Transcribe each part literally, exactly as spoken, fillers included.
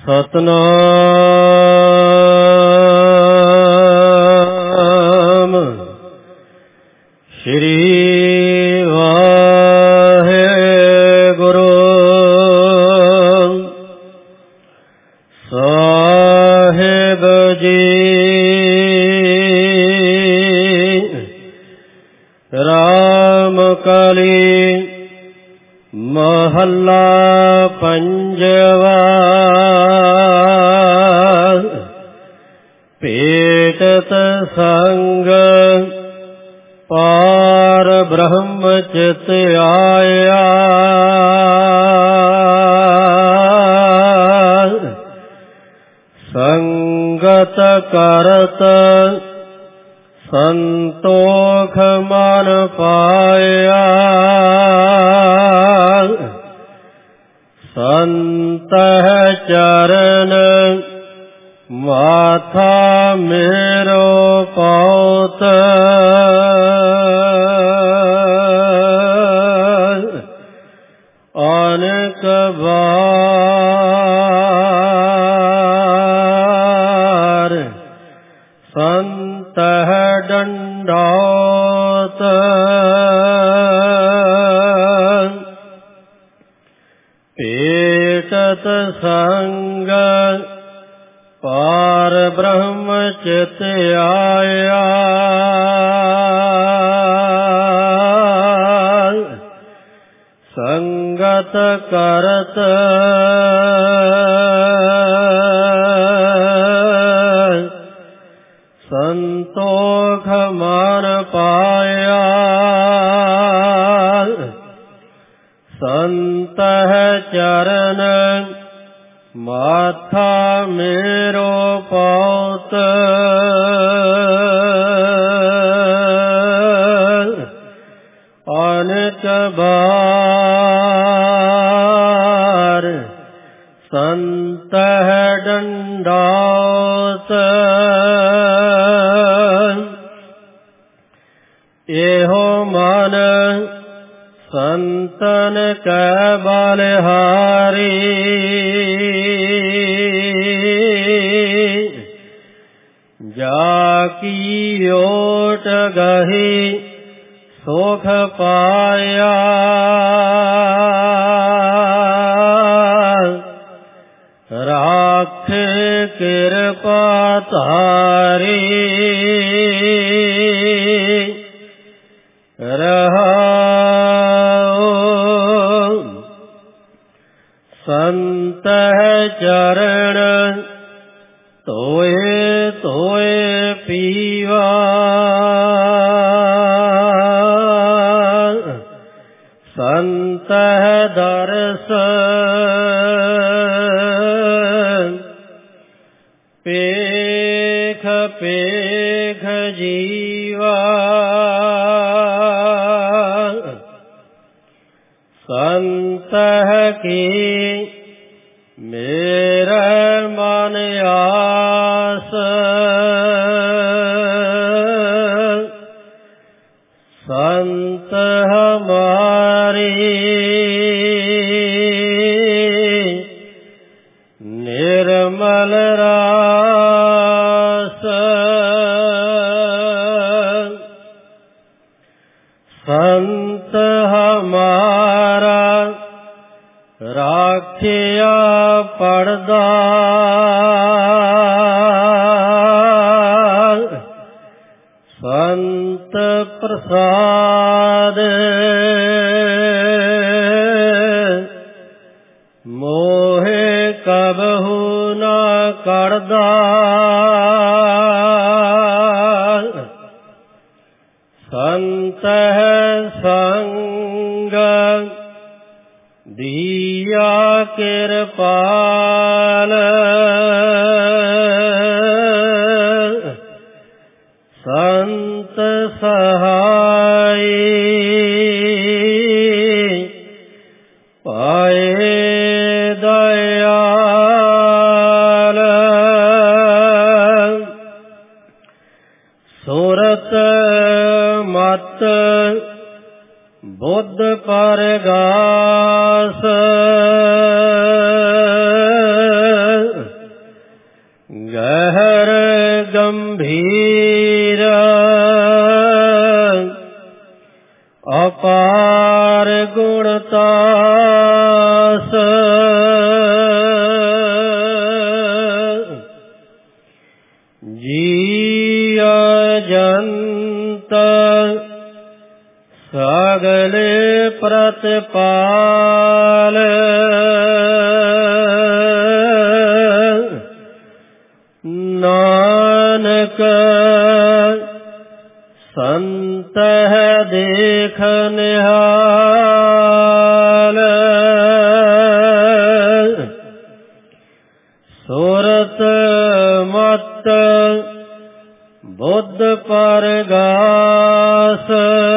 ਸਤਨਾਮ ਸ਼੍ਰੀ ਵਾਹਿਗੁਰੂ ਸਾਹਿਬ ਜੀ। ਰਾਮ ਕਲੀ ਮਹੱਲਾ ਪੰਜਵਾ। ਭੇਟਤ ਸੰਗ ਪਾਰ ਬ੍ਰਹਮ ਚਿਤ ਆਇਆ। ਸੰਗਤ ਕਰਤ ਸੰਤੋਖ ਮਨ ਪਾਇਆ। ਸੰਤਹ ਚਰਨ ਮਾਥਾ ਮੇਰੋ ਪਉਤ। ਅਨੇਕ ਵਾਰ ਸੰਤਹ ਡੰਡੌਤ। ਭੇਟਤ ਸੰਗ ਪਾਰ ਬ੍ਰਹਮ ਚਿਤ ਆਇਆ। ਸੰਗਤ ਕਰਤ ਸੰਤੋਖ ਮਨ ਪਾਇਆ। ਸੰਤਹ ਚਰਨ ਮਾਥਾ ਮੇਰੋ ਪਉਤ। ਅਨੇਕ ਬਾਰ ਸੰਤਹ ਡੰਡੌਤ। ਇਹੋ ਮਨ ਸੰਤਨ ਕੈ ਬਲਿਹਾਰੀ। ਜਾ ਕੀ ਓਟ ਗਹੀ ਸੁਖ ਪਾਇਆ। ਰਾਖੇ ਕਿਰਪਾ ਧਾਰੀ। ਰਹਾਉ ਸੰਤਹ ਚਰਨ ਧੋਏ ਧੋਏ ਪੀਵਾ। ਸੰਤਹ ਦਰਸ ਪੇਖ ਪੇਖ ਜੀਵਾ। ਸੰਤਹ ਕੀ ਮੇਰੇ ਮਨ ਆਸ। ਸੰਤ ਹਮਾਰੀ ਨਿਰਮਲ ਰਾਸ। ਸੰਤ ਹਮਾਰਾ ਰਾਖਿਆ ਪੜਦਾ। ਸੰਤ ਪ੍ਰਸਾਦ ਮੋਹਿ ਕਬਹੂ ਨ ਕਰਦਾ। ਸੰਤਹ ਸੰਗ ਦੀਆ ਕਿਰਪਾਲ। ਸੰਤ ਸਹਾਈ ਪਾਏ ਦਇਆਲ। ਸੁਰਤ ਮਤ ਬੁੱਧ ਪਰਗਾਸ। गहर गंभीर अपार गुणतास जीय जंत सगले प्रतिपाल नानक संत है देख निहाल सुरत मत बुद्ध परगास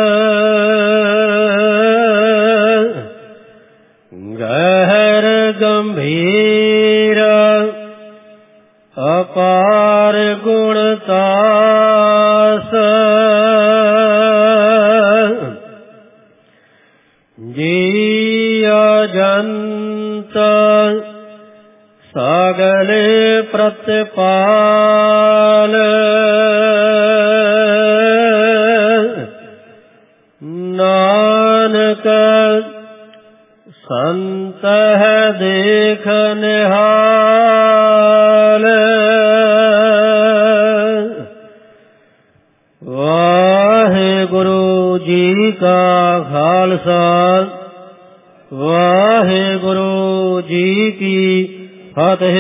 गहर गंभीर अपार गुणतास जीय जंत सगले प्रतिपाल नानक संत है देख निहाल वाहिगुरु जी का खालसा वाहिगुरु जी की फतेह।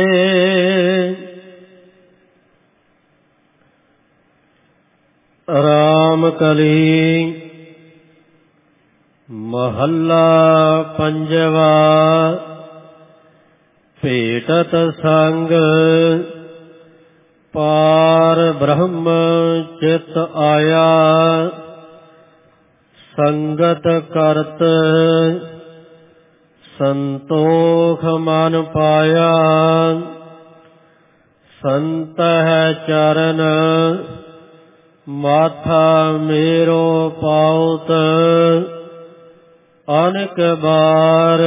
राम कली महला पंजवा भेटत संग पार ब्रह्म चित आया संगत करत संतोख मन पाया संत है चरण माथा मेरो पाउत अनेक बार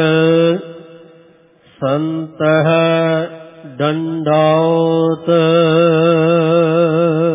संत है दंडाउत।